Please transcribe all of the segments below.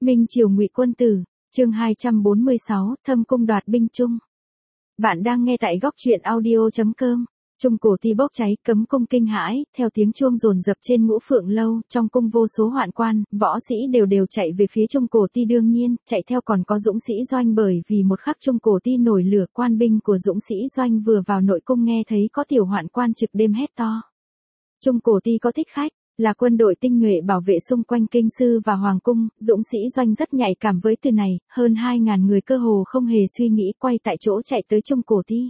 Minh Triều Ngụy Quân Tử, chương 246, Thâm Cung đoạt binh chung. Bạn đang nghe tại góc truyện audio.com. Trung cổ ti bốc cháy, cấm cung kinh hãi, theo tiếng chuông dồn dập trên Ngũ Phượng lâu, trong cung vô số hoạn quan, võ sĩ đều chạy về phía Trung cổ ti, đương nhiên, chạy theo còn có Dũng sĩ Doanh, bởi vì một khắc Trung cổ ti nổi lửa, quan binh của Dũng sĩ Doanh vừa vào nội cung nghe thấy có tiểu hoạn quan trực đêm hét to. Trung cổ ti có thích khách, là quân đội tinh nhuệ bảo vệ xung quanh kinh sư và hoàng cung. Dũng sĩ Doanh rất nhạy cảm với từ này, hơn 2.000 người cơ hồ không hề suy nghĩ quay tại chỗ chạy tới Trung cổ ti.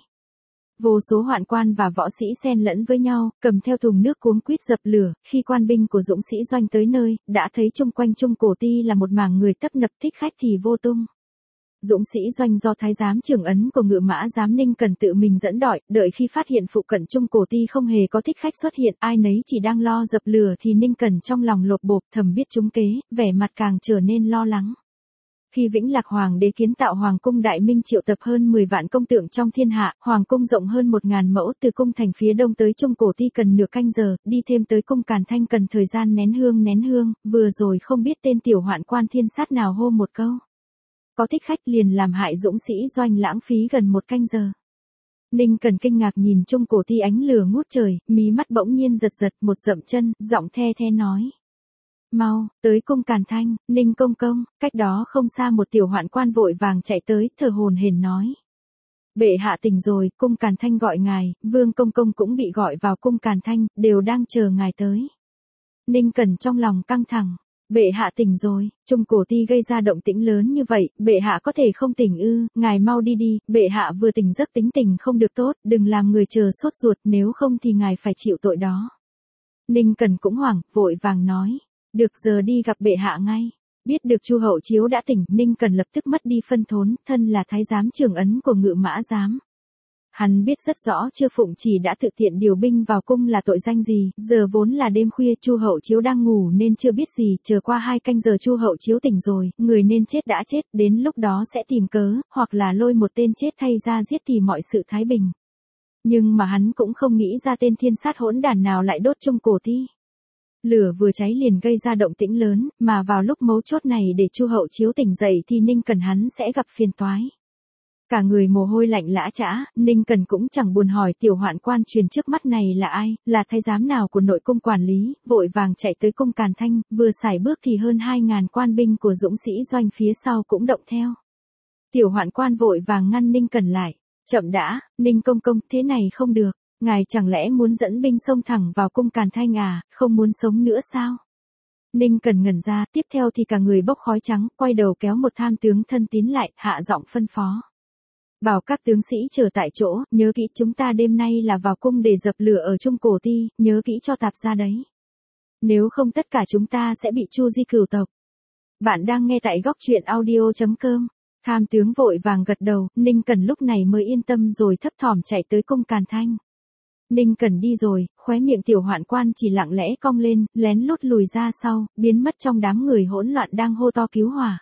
Vô số hoạn quan và võ sĩ xen lẫn với nhau, cầm theo thùng nước cuống quýt dập lửa. Khi quan binh của Dũng sĩ Doanh tới nơi, đã thấy chung quanh Trung cổ ti là một mảng người tấp nập, thích khách thì vô tung. Dũng sĩ Doanh do thái giám trưởng ấn của Ngự Mã Giám Ninh Cần tự mình dẫn đội, đợi khi phát hiện phụ cận Trung cổ ti không hề có thích khách xuất hiện, ai nấy chỉ đang lo dập lửa thì Ninh Cần trong lòng lột bột, thầm biết trúng kế, vẻ mặt càng trở nên lo lắng. Khi Vĩnh Lạc Hoàng đế kiến tạo Hoàng cung Đại Minh triệu tập hơn 10 vạn công tượng trong thiên hạ, Hoàng cung rộng hơn 1.000 mẫu, từ cung thành phía đông tới Trung cổ ti cần nửa canh giờ, đi thêm tới cung Càn Thanh cần thời gian nén hương, vừa rồi không biết tên tiểu hoạn quan thiên sát nào hô một câu. Có thích khách liền làm hại Dũng sĩ Doanh, lãng phí gần 1 canh giờ. Ninh Cần kinh ngạc nhìn Trung cổ ti ánh lửa ngút trời, mí mắt bỗng nhiên giật, một dậm chân, giọng the nói. Mau, tới cung Càn Thanh, Ninh công công. Cách đó không xa một tiểu hoạn quan vội vàng chạy tới, thở hổn hển nói. Bệ hạ tỉnh rồi, cung Càn Thanh gọi ngài, Vương công công cũng bị gọi vào cung Càn Thanh, đều đang chờ ngài tới. Ninh Cần trong lòng căng thẳng. Bệ hạ tỉnh rồi, Trung cổ ti gây ra động tĩnh lớn như vậy, bệ hạ có thể không tỉnh ư? Ngài mau đi đi, bệ hạ vừa tỉnh giấc, tính tình không được tốt, đừng làm người chờ sốt ruột, nếu không thì ngài phải chịu tội đó. Ninh Cần cũng hoảng, vội vàng nói, được, giờ đi gặp bệ hạ ngay. Biết được Chu Hậu Chiếu đã tỉnh, Ninh Cần lập tức mất đi phân thốn, thân là thái giám trưởng ấn của Ngự Mã Giám. Hắn biết rất rõ Chư Phụng Chỉ đã thực tiện điều binh vào cung là tội danh gì, giờ vốn là đêm khuya, Chu Hậu Chiếu đang ngủ nên chưa biết gì, chờ qua 2 canh giờ Chu Hậu Chiếu tỉnh rồi, người nên chết đã chết, đến lúc đó sẽ tìm cớ, hoặc là lôi một tên chết thay ra giết thì mọi sự thái bình. Nhưng mà hắn cũng không nghĩ ra tên thiên sát hỗn đản nào lại đốt Trung cổ ti. Lửa vừa cháy liền gây ra động tĩnh lớn, mà vào lúc mấu chốt này để Chu Hậu Chiếu tỉnh dậy thì Ninh Cần hắn sẽ gặp phiền toái. Cả người mồ hôi lạnh lã chã, Ninh Cần cũng chẳng buồn hỏi tiểu hoạn quan truyền trước mắt này là ai, là thái giám nào của nội cung quản lý, vội vàng chạy tới cung Càn Thanh, vừa sải bước thì hơn 2.000 quan binh của Dũng sĩ Doanh phía sau cũng động theo. Tiểu hoạn quan vội vàng ngăn Ninh Cần lại, chậm đã, Ninh công công, thế này không được, ngài chẳng lẽ muốn dẫn binh xông thẳng vào cung Càn Thanh à, không muốn sống nữa sao? Ninh Cần ngẩn ra, tiếp theo thì cả người bốc khói trắng, quay đầu kéo một tham tướng thân tín lại, hạ giọng phân phó. Bảo các tướng sĩ chờ tại chỗ, nhớ kỹ chúng ta đêm nay là vào cung để dập lửa ở Trung cổ ti, nhớ kỹ cho tạp ra đấy. Nếu không tất cả chúng ta sẽ bị chu di cửu tộc. Bạn đang nghe tại góc truyện audio.com. Tham tướng vội vàng gật đầu, Ninh Cần lúc này mới yên tâm rồi thấp thỏm chạy tới cung Càn Thanh. Ninh Cần đi rồi, khóe miệng tiểu hoạn quan chỉ lặng lẽ cong lên, lén lút lùi ra sau, biến mất trong đám người hỗn loạn đang hô to cứu hỏa.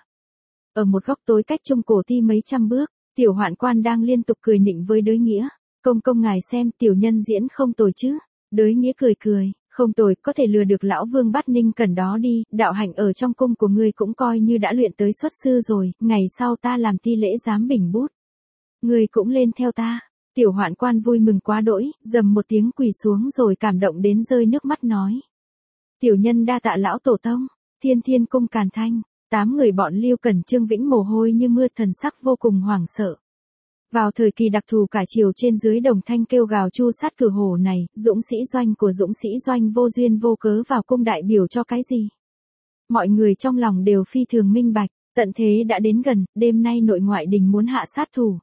Ở một góc tối cách Trung cổ ti mấy trăm bước, tiểu hoạn quan đang liên tục cười nịnh với Đới Nghĩa. Công công ngài xem, tiểu nhân diễn không tồi chứ. Đới Nghĩa cười, không tồi, có thể lừa được lão vương bắt Ninh Cần đó đi, đạo hạnh ở trong cung của ngươi cũng coi như đã luyện tới xuất sư rồi, ngày sau ta làm ti lễ giám bình bút. Ngươi cũng lên theo ta. Tiểu hoạn quan vui mừng quá đỗi, dầm một tiếng quỳ xuống rồi cảm động đến rơi nước mắt nói. Tiểu nhân đa tạ lão tổ tông, thiên cung Càn Thanh. 8 người bọn Lưu Cần Trương Vĩnh mồ hôi như mưa, thần sắc vô cùng hoảng sợ. Vào thời kỳ đặc thù cả triều trên dưới đồng thanh kêu gào chu sát cử hổ này, Dũng sĩ Doanh của Dũng sĩ Doanh vô duyên vô cớ vào cung đại biểu cho cái gì? Mọi người trong lòng đều phi thường minh bạch, tận thế đã đến gần, đêm nay nội ngoại đình muốn hạ sát thủ.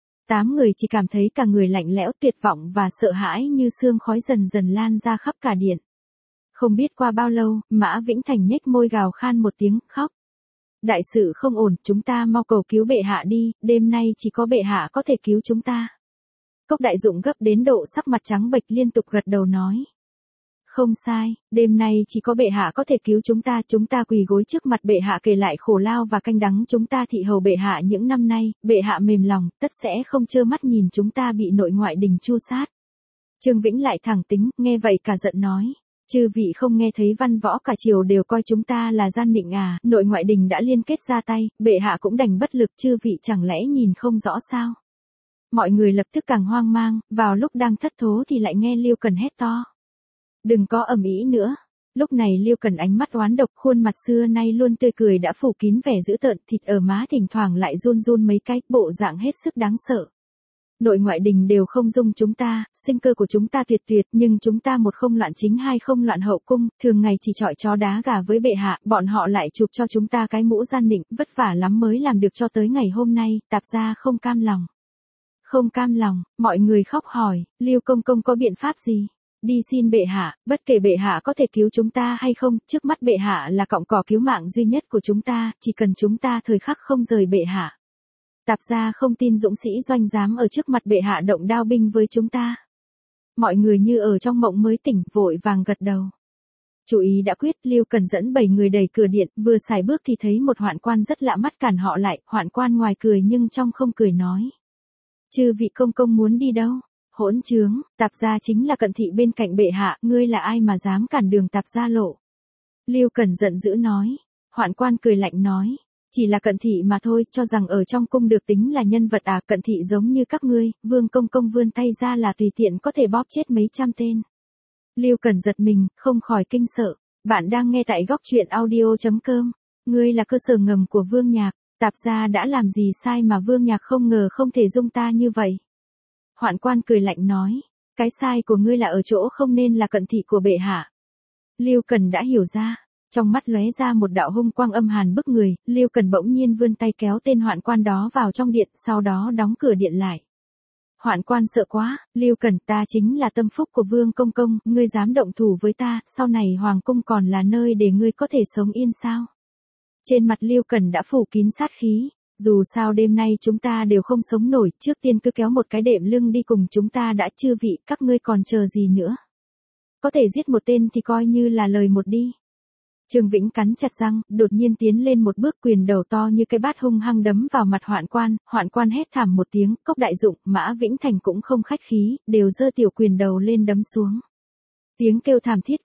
8 người chỉ cảm thấy cả người lạnh lẽo, tuyệt vọng và sợ hãi như sương khói dần dần lan ra khắp cả điện. Không biết qua bao lâu, Mã Vĩnh Thành nhếch môi gào khan một tiếng, khóc. Đại sự không ổn, chúng ta mau cầu cứu bệ hạ đi, đêm nay chỉ có bệ hạ có thể cứu chúng ta. Cốc Đại Dụng gấp đến độ sắc mặt trắng bệch liên tục gật đầu nói. Không sai, đêm nay chỉ có bệ hạ có thể cứu chúng ta quỳ gối trước mặt bệ hạ kể lại khổ lao và canh đắng chúng ta thị hầu bệ hạ những năm nay, bệ hạ mềm lòng, tất sẽ không trơ mắt nhìn chúng ta bị nội ngoại đình chu sát. Trương Vĩnh lại thẳng tính, nghe vậy cả giận nói. Chư vị không nghe thấy văn võ cả triều đều coi chúng ta là gian nịnh à, nội ngoại đình đã liên kết ra tay, bệ hạ cũng đành bất lực, chư vị chẳng lẽ nhìn không rõ sao? Mọi người lập tức càng hoang mang, vào lúc đang thất thố thì lại nghe Liêu Cần hét to. Đừng có ầm ĩ nữa. Lúc này Liêu Cần ánh mắt oán độc, khuôn mặt xưa nay luôn tươi cười đã phủ kín vẻ dữ tợn, thịt ở má thỉnh thoảng lại run run mấy cái, bộ dạng hết sức đáng sợ. Nội ngoại đình đều không dung chúng ta, sinh cơ của chúng ta tuyệt tuyệt, nhưng chúng ta một không loạn chính, hai không loạn hậu cung, thường ngày chỉ chọi chó đá gà với bệ hạ, bọn họ lại chụp cho chúng ta cái mũ gian định, vất vả lắm mới làm được cho tới ngày hôm nay, Tạp gia không cam lòng. Không cam lòng, mọi người khóc hỏi, Liêu công công có biện pháp gì? Đi xin bệ hạ, bất kể bệ hạ có thể cứu chúng ta hay không, trước mắt bệ hạ là cọng cỏ cứu mạng duy nhất của chúng ta, chỉ cần chúng ta thời khắc không rời bệ hạ. Tạp gia không tin dũng sĩ Doanh dám ở trước mặt bệ hạ động đao binh với chúng ta. Mọi người như ở trong mộng mới tỉnh, vội vàng gật đầu. Chủ ý đã quyết, Liêu Cần dẫn 7 người đẩy cửa điện, vừa xài bước thì thấy một hoạn quan rất lạ mắt cản họ lại, hoạn quan ngoài cười nhưng trong không cười nói. Chư vị công công muốn đi đâu? Hỗn trướng, Tạp gia chính là cận thị bên cạnh bệ hạ, ngươi là ai mà dám cản đường Tạp gia lộ? Liêu Cần giận dữ nói. Hoạn quan cười lạnh nói. Chỉ là cận thị mà thôi, cho rằng ở trong cung được tính là nhân vật à, cận thị giống như các ngươi, Vương công công vươn tay ra là tùy tiện có thể bóp chết mấy trăm tên. Liêu Cần giật mình, không khỏi kinh sợ. Bạn đang nghe tại góc truyện audio.com. Ngươi là cơ sở ngầm của Vương Nhạc, Tạp gia đã làm gì sai mà Vương Nhạc không ngờ không thể dung ta như vậy. Hoạn quan cười lạnh nói, cái sai của ngươi là ở chỗ không nên là cận thị của bệ hạ. Liêu Cần đã hiểu ra, trong mắt lóe ra một đạo hung quang âm hàn bức người, Liêu Cần bỗng nhiên vươn tay kéo tên hoạn quan đó vào trong điện, sau đó đóng cửa điện lại. Hoạn quan sợ quá, Liêu Cần, ta chính là tâm phúc của Vương công công, ngươi dám động thủ với ta, sau này hoàng cung còn là nơi để ngươi có thể sống yên sao? Trên mặt Liêu Cần đã phủ kín sát khí. Dù sao đêm nay chúng ta đều không sống nổi, trước tiên cứ kéo một cái đệm lưng đi cùng chúng ta đã, chư vị, các ngươi còn chờ gì nữa? Có thể giết một tên thì coi như là lời một đi. Trương Vĩnh cắn chặt răng, đột nhiên tiến lên một bước, quyền đầu to như cái bát hung hăng đấm vào mặt hoạn quan hét thảm một tiếng, Cốc Đại Dụng, Mã Vĩnh Thành cũng không khách khí, đều giơ tiểu quyền đầu lên đấm xuống. Tiếng kêu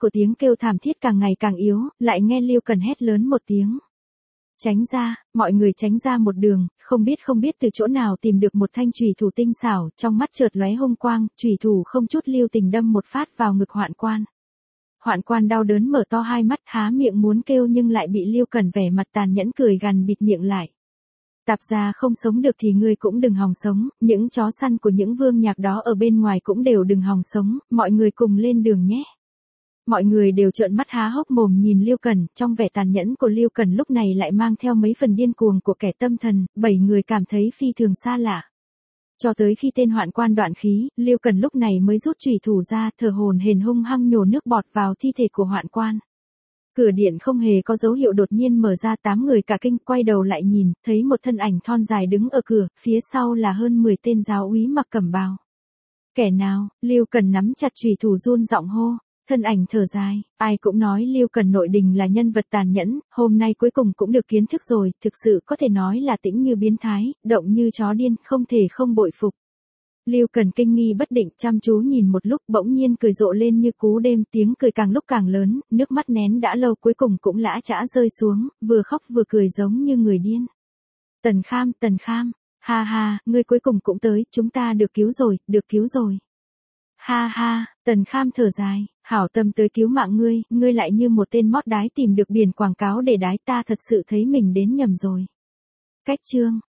thảm thiết càng ngày càng yếu, lại nghe Liêu Cần hét lớn một tiếng. Tránh ra, mọi người tránh ra một đường, không biết từ chỗ nào tìm được một thanh chùy thủ tinh xảo, trong mắt chợt lóe hung quang, chùy thủ không chút lưu tình đâm một phát vào ngực hoạn quan. Hoạn quan đau đớn mở to hai mắt, há miệng muốn kêu nhưng lại bị Liêu Cần vẻ mặt tàn nhẫn cười gằn bịt miệng lại. Tạp gia không sống được thì ngươi cũng đừng hòng sống, những chó săn của những Vương Nhạc đó ở bên ngoài cũng đều đừng hòng sống, mọi người cùng lên đường nhé. Mọi người đều trợn mắt há hốc mồm nhìn Liêu Cần, trong vẻ tàn nhẫn của Liêu Cần lúc này lại mang theo mấy phần điên cuồng của kẻ tâm thần, 7 người cảm thấy phi thường xa lạ. Cho tới khi tên hoạn quan đoạn khí, Liêu Cần lúc này mới rút chùy thủ ra, thở hổn hển hung hăng nhổ nước bọt vào thi thể của hoạn quan. Cửa điện không hề có dấu hiệu đột nhiên mở ra, 8 người cả kinh quay đầu lại nhìn, thấy một thân ảnh thon dài đứng ở cửa, phía sau là hơn 10 tên giáo úy mặc cẩm bào. Kẻ nào? Liêu Cần nắm chặt chùy thủ run giọng hô. Thân ảnh thở dài, ai cũng nói Liêu Cần nội đình là nhân vật tàn nhẫn, hôm nay cuối cùng cũng được kiến thức rồi, thực sự có thể nói là tĩnh như biến thái, động như chó điên, không thể không bội phục. Liêu Cần kinh nghi bất định, chăm chú nhìn một lúc, bỗng nhiên cười rộ lên như cú đêm, tiếng cười càng lúc càng lớn, nước mắt nén đã lâu cuối cùng cũng lã chã rơi xuống, vừa khóc vừa cười giống như người điên. Tần Kham, ha ha, ngươi cuối cùng cũng tới, chúng ta được cứu rồi. Ha ha, Tần Kham thở dài, hảo tâm tới cứu mạng ngươi lại như một tên mót đái tìm được biển quảng cáo để đái, ta thật sự thấy mình đến nhầm rồi. Cách chương